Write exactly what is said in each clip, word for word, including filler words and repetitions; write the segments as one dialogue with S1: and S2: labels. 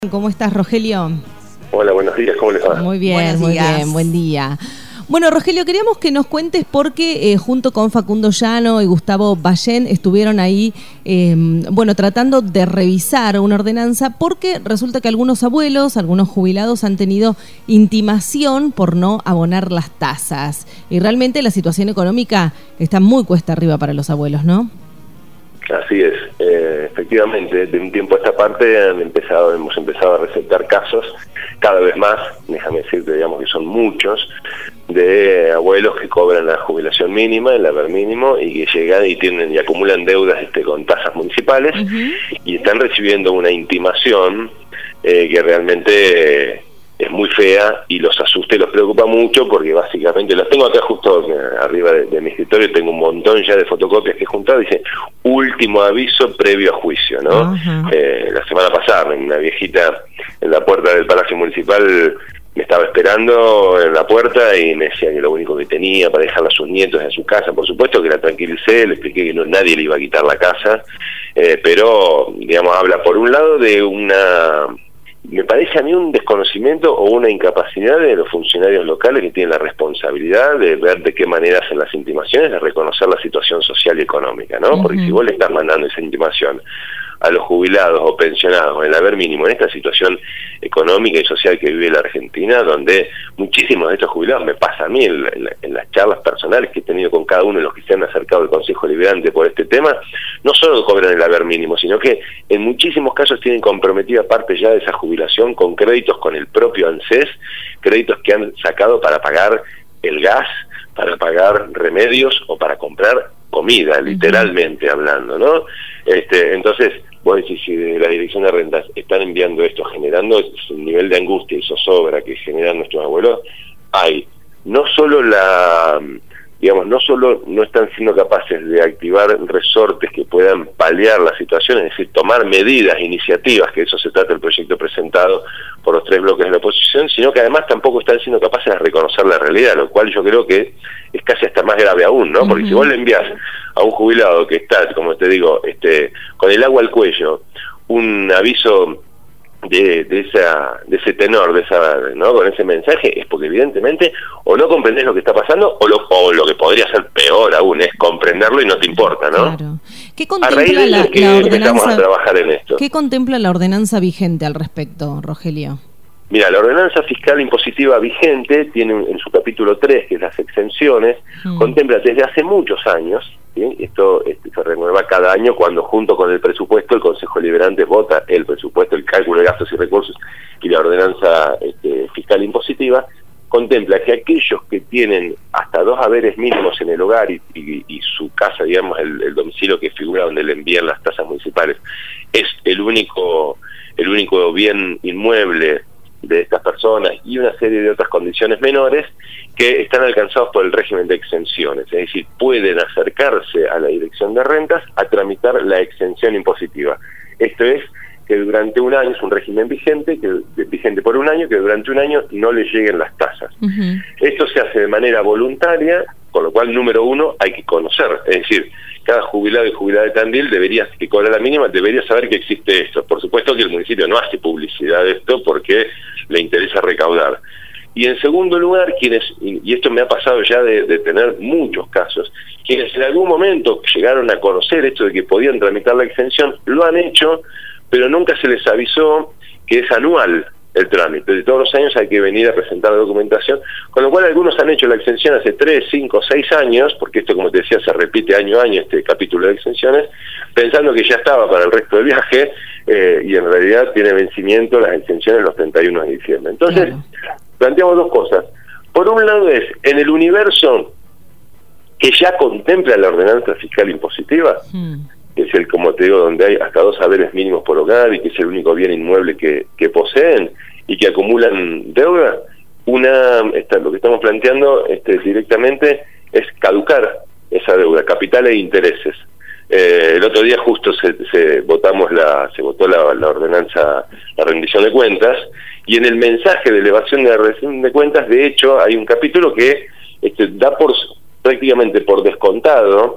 S1: ¿Cómo estás, Rogelio?
S2: Hola, buenos días, ¿cómo les va?
S1: Muy bien,
S3: Buenos
S1: muy
S3: días.
S1: bien, buen día. Bueno, Rogelio, queríamos que nos cuentes por qué eh, junto con Facundo Llano y Gustavo Ballén estuvieron ahí, eh, bueno, tratando de revisar una ordenanza, porque resulta que algunos abuelos, algunos jubilados han tenido intimación por no abonar las tasas. Y realmente la situación económica está muy cuesta arriba para los abuelos, ¿no?
S2: Así es, eh, efectivamente, de un tiempo a esta parte han empezado, hemos empezado a recetar casos, cada vez más, déjame decirte, digamos que son muchos, de abuelos que cobran la jubilación mínima, el haber mínimo, y que llegan y tienen y acumulan deudas este, con tasas municipales, uh-huh. y están recibiendo una intimación eh, que realmente... Eh, es muy fea y los asusta y los preocupa mucho porque básicamente, los tengo acá justo arriba de, de mi escritorio, tengo un montón ya de fotocopias que he juntado, dice último aviso previo a juicio, ¿no? Uh-huh. Eh, la semana pasada, una viejita en la puerta del Palacio Municipal me estaba esperando en la puerta y me decía que lo único que tenía para dejarle a sus nietos en su casa, por supuesto que la tranquilicé, le expliqué que no, nadie le iba a quitar la casa, eh, pero, digamos, habla por un lado de una... me parece a mí un desconocimiento o una incapacidad de los funcionarios locales que tienen la responsabilidad de ver de qué manera hacen las intimaciones, de reconocer la situación social y económica, ¿no? Uh-huh. Porque si vos le estás mandando esa intimación a los jubilados o pensionados, el haber mínimo en esta situación económica y social que vive la Argentina, donde muchísimos de estos jubilados, me pasa a mí en, en, en las charlas personales que he tenido con cada uno de los que se han acercado al Consejo Liberante por este tema, no solo cobran el haber mínimo, sino que en muchísimos casos tienen comprometida parte ya de esa jubilación con créditos con el propio ANSES, créditos que han sacado para pagar el gas, para pagar remedios o para comprar comida, uh-huh. literalmente hablando, ¿no? Este, entonces, vos decís, si de la Dirección de Rentas están enviando esto, generando el nivel de angustia y zozobra que generan nuestros abuelos, hay no solo la, digamos, no solo no están siendo capaces de activar resortes que puedan paliar la situación, es decir, tomar medidas, iniciativas, que eso se trata del proyecto presentado por los tres bloques de la oposición, sino que además tampoco están siendo capaces de reconocer la realidad, lo cual yo creo que es casi hasta más grave aún, ¿no? Porque uh-huh. si vos le envías a un jubilado que está, como te digo, este, con el agua al cuello, un aviso de, de esa, de ese tenor, de esa, ¿no? Con ese mensaje, es porque evidentemente o no comprendés lo que está pasando, o lo, o lo que podría ser peor aún, es comprenderlo y no te importa, ¿no?
S1: Claro. ¿Qué contempla la,
S2: que
S1: la ordenanza?
S2: Empezamos a trabajar en esto.
S1: ¿Qué contempla la ordenanza vigente al respecto, Rogelio?
S2: Mira, la ordenanza fiscal impositiva vigente tiene en su capítulo tres, que es las exenciones, mm. contempla desde hace muchos años, ¿sí? esto, esto se renueva cada año cuando junto con el presupuesto el Consejo Liberante vota el presupuesto, el cálculo de gastos y recursos y la ordenanza este, fiscal impositiva, contempla que aquellos que tienen hasta dos haberes mínimos en el hogar y, y, y su casa, digamos, el, el domicilio que figura donde le envían las tasas municipales, es el único, el único bien inmueble de estas personas y una serie de otras condiciones menores que están alcanzados por el régimen de exenciones, es decir, pueden acercarse a la Dirección de Rentas a tramitar la exención impositiva. Esto es que durante un año, es un régimen vigente, que vigente por un año, que durante un año no le lleguen las tasas. Uh-huh. Esto se hace de manera voluntaria, con lo cual, número uno, hay que conocer, es decir, cada jubilado y jubilada de Tandil debería, que cobra la mínima, debería saber que existe esto. Por supuesto que el municipio no hace publicidad de esto porque le interesa recaudar. Y en segundo lugar, quienes, y esto me ha pasado ya de, de tener muchos casos, quienes en algún momento llegaron a conocer esto de que podían tramitar la exención, lo han hecho, pero nunca se les avisó que es anual el trámite. De todos los años hay que venir a presentar la documentación, con lo cual algunos han hecho la exención hace tres, cinco, seis años, porque esto, como te decía, se repite año a año este capítulo de exenciones, pensando que ya estaba para el resto del viaje, eh, y en realidad tiene vencimiento las exenciones los treinta y uno de diciembre. Entonces, claro. planteamos dos cosas. Por un lado es, en el universo que ya contempla la ordenanza fiscal impositiva, hmm. que es el, como te digo, donde hay hasta dos haberes mínimos por hogar y que es el único bien inmueble que, que poseen y que acumulan deuda, una esta, lo que estamos planteando este, directamente es caducar esa deuda, capital e intereses. Eh, el otro día justo se, se votamos la se votó la, la ordenanza, la rendición de cuentas, y en el mensaje de elevación de la rendición de cuentas, de hecho, hay un capítulo que este, da por prácticamente por descontado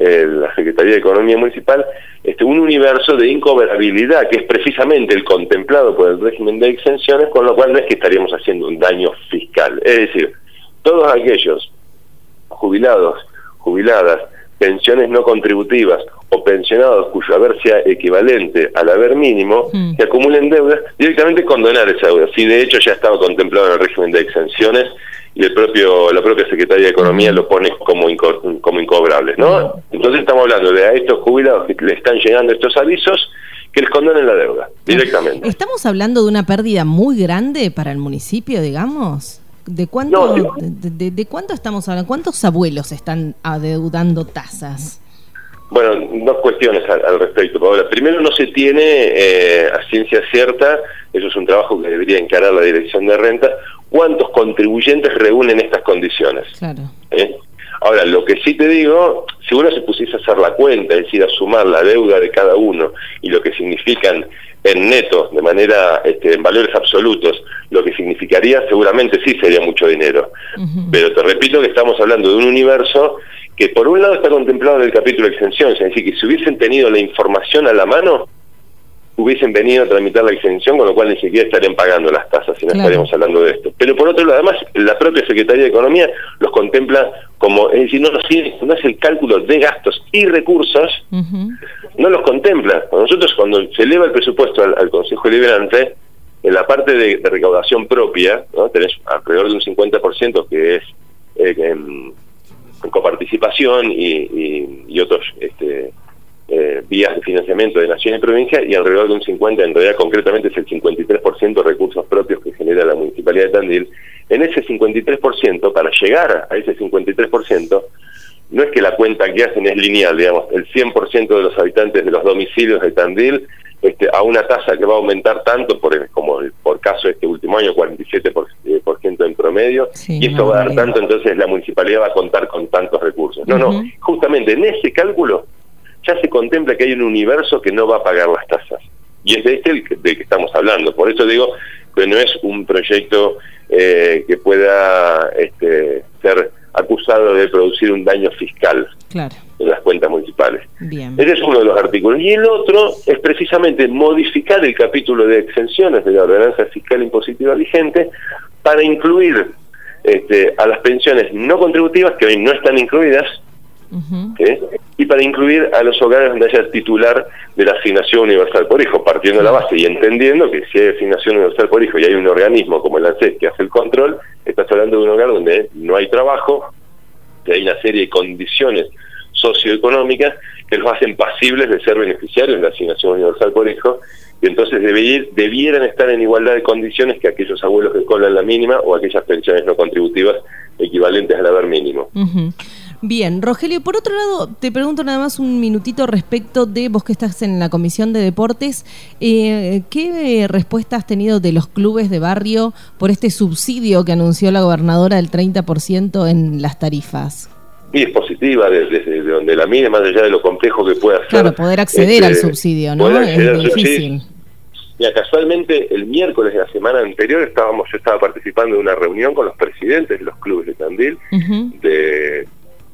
S2: eh, la Secretaría de Economía Municipal, este, un universo de incobrabilidad, que es precisamente el contemplado por el régimen de exenciones, con lo cual no es que estaríamos haciendo un daño fiscal. Es decir, todos aquellos jubilados, jubiladas, pensiones no contributivas o pensionados cuyo haber sea equivalente al haber mínimo, mm. que acumulen deudas, directamente condonar esa deuda. Si de hecho ya estaba contemplado en el régimen de exenciones y el propio la propia Secretaría de Economía mm. lo pone como inco, como incobrables, ¿no? Mm. Entonces estamos hablando de a estos jubilados que le están llegando estos avisos, que les condonen la deuda, directamente.
S1: ¿Estamos hablando de una pérdida muy grande para el municipio, digamos? ¿De cuánto, no, de, de, de cuánto estamos hablando? ¿Cuántos abuelos están adeudando tasas?
S2: Bueno, dos cuestiones al, al respecto, Paola. Primero, no se tiene eh, a ciencia cierta, eso es un trabajo que debería encarar la Dirección de Renta, cuántos contribuyentes reúnen estas condiciones.
S1: Claro.
S2: ¿Eh? Ahora, lo que sí te digo, si uno se pusiese a hacer la cuenta, es decir, a sumar la deuda de cada uno y lo que significan en neto, de manera, este, en valores absolutos, lo que significaría, seguramente sí sería mucho dinero. Uh-huh. Pero te repito que estamos hablando de un universo que por un lado está contemplado en el capítulo de exenciones, es decir, que si hubiesen tenido la información a la mano, hubiesen venido a tramitar la exención, con lo cual ni siquiera estarían pagando las tasas, si no claro. estaríamos hablando de esto. Pero por otro lado, además, la propia Secretaría de Economía los contempla como, es decir, no, los tiene, no hace el cálculo de gastos y recursos, uh-huh. no los contempla. Nosotros, cuando se eleva el presupuesto al, al Consejo Deliberante, en la parte de, de recaudación propia, ¿no? Tenés alrededor de un cincuenta por ciento que es eh, en, en coparticipación y, y, y otros este, eh, vías de financiamiento de nación y provincia, y alrededor de un cincuenta por ciento, en realidad concretamente es el cincuenta y tres por ciento de recursos propios que genera la Municipalidad de Tandil. En ese cincuenta y tres por ciento, para llegar a ese cincuenta y tres por ciento, no es que la cuenta que hacen es lineal, digamos, el cien por ciento de los habitantes de los domicilios de Tandil este, a una tasa que va a aumentar tanto, por como por caso este último año, cuarenta y siete por ciento en promedio, sí, y esto no, va a dar tanto, entonces la municipalidad va a contar con tantos recursos. No, uh-huh. no, justamente en ese cálculo ya se contempla que hay un universo que no va a pagar las tasas. Y es de este el que, del que estamos hablando. Por eso digo que no es un proyecto eh, que pueda este, ser acusado de producir un daño fiscal
S1: claro.
S2: en las cuentas municipales.
S1: Bien.
S2: Ese es uno de los artículos. Y el otro es precisamente modificar el capítulo de exenciones de la ordenanza fiscal impositiva vigente para incluir este, a las pensiones no contributivas, que hoy no están incluidas, uh-huh. ¿sí? y para incluir a los hogares donde haya titular de la asignación universal por hijo, partiendo de la base y entendiendo que si hay asignación universal por hijo y hay un organismo como el ANSES que hace el control, estás hablando de un hogar donde no hay trabajo, que hay una serie de condiciones socioeconómicas que los hacen pasibles de ser beneficiarios de la asignación universal por hijo, y entonces deberían, debieran estar en igualdad de condiciones que aquellos abuelos que cobran la mínima o aquellas pensiones no contributivas equivalentes al haber mínimo.
S1: Uh-huh. Bien, Rogelio, por otro lado, te pregunto nada más un minutito respecto de vos que estás en la Comisión de Deportes, eh, ¿qué respuesta has tenido de los clubes de barrio por este subsidio que anunció la gobernadora del treinta por ciento en las tarifas?
S2: Y es positiva, desde, desde donde la mire, más allá de lo complejo que pueda ser.
S1: Claro, poder acceder este, al subsidio, ¿no? Es difícil.
S2: Mira, casualmente el miércoles de la semana anterior estábamos, yo estaba participando de una reunión con los presidentes de los clubes de Tandil, uh-huh. de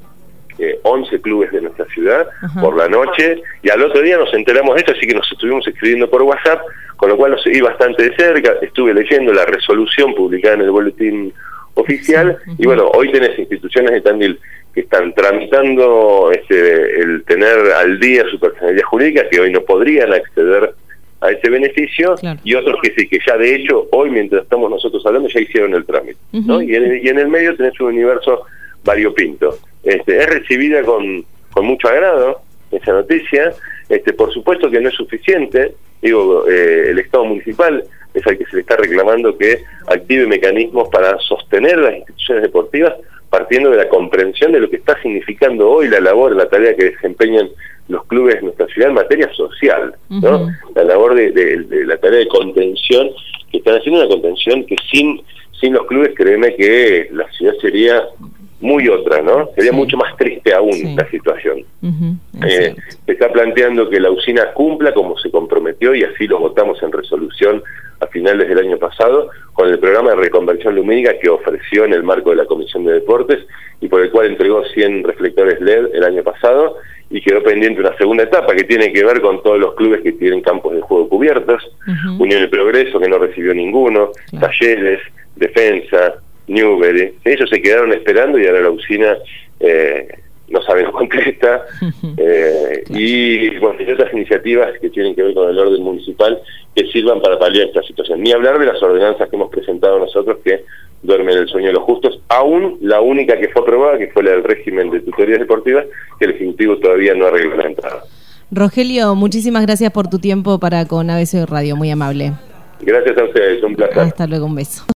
S2: eh, once clubes de nuestra ciudad, uh-huh. por la noche, y al otro día nos enteramos de esto, así que nos estuvimos escribiendo por WhatsApp, con lo cual lo seguí bastante de cerca, estuve leyendo la resolución publicada en el boletín oficial, sí, uh-huh. y bueno, hoy tenés instituciones de Tandil que están tramitando este, el tener al día su personalidad jurídica, que hoy no podrían acceder a ese beneficio, claro. y otros que sí, que ya de hecho, hoy mientras estamos nosotros hablando, ya hicieron el trámite, uh-huh. ¿no? Y en, y en el medio tenés un universo variopinto. Este, es recibida con, con mucho agrado esa noticia, este, por supuesto que no es suficiente, digo, eh, el Estado municipal es al que se le está reclamando que active mecanismos para sostener las instituciones deportivas, partiendo de la comprensión de lo que está significando hoy la labor, la tarea que desempeñan los clubes de nuestra ciudad en materia social, ¿no? Uh-huh. La labor de, de, de la tarea de contención, que están haciendo una contención que sin, sin los clubes, créeme que la ciudad sería muy otra, ¿no? Sería
S1: sí.
S2: mucho más triste aún sí. la situación. Uh-huh, eh, se está planteando que la usina cumpla como se comprometió, y así lo votamos en resolución a finales del año pasado, con el programa de reconversión lumínica que ofreció en el marco de la Comisión de Deportes, y por el cual entregó cien reflectores L E D el año pasado, y quedó pendiente una segunda etapa que tiene que ver con todos los clubes que tienen campos de juego cubiertos, uh-huh. Unión del Progreso, que no recibió ninguno, claro. Talleres, Defensa, Newbery, ellos se quedaron esperando y ahora la usina eh, no sabe no contesta, eh, claro. y bueno, hay otras iniciativas que tienen que ver con el orden municipal que sirvan para paliar esta situación. Ni hablar de las ordenanzas que hemos presentado nosotros que duermen el sueño de los justos, aún la única que fue aprobada, que fue la del régimen de tutorías deportivas, que el Ejecutivo todavía no ha reglamentado.
S1: Rogelio, muchísimas gracias por tu tiempo para con A B C Radio, muy amable.
S2: Gracias a ustedes, un placer.
S1: Hasta luego, un beso.